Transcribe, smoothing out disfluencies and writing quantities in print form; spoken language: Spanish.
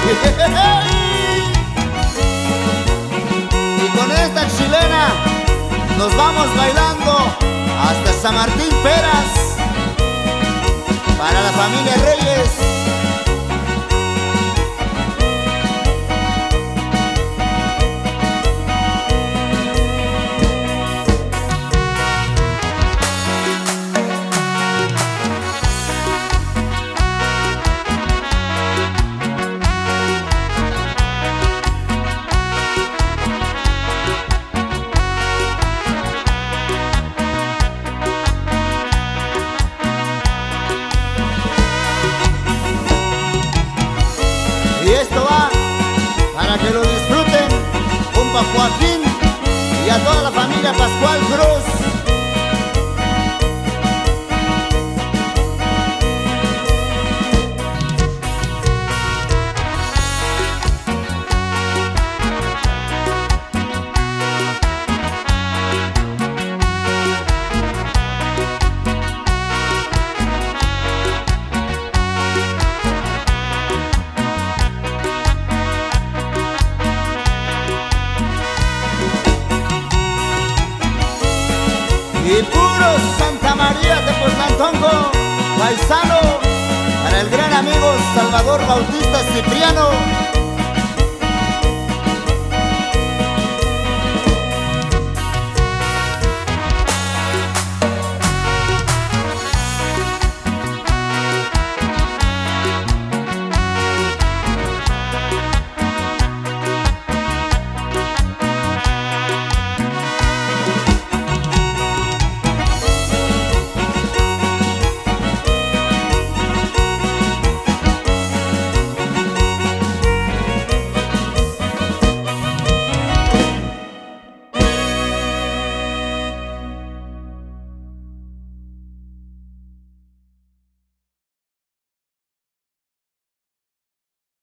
Y con esta chilena nos vamos bailando hasta San Martín Peras, para la familia Reyes. Y esto va para que lo disfruten, compa Joaquín y a toda la familia Pascual Cruz. Y puro Santa María de Tepoztlántongo, paisano, para el gran amigo Salvador Bautista Cipriano.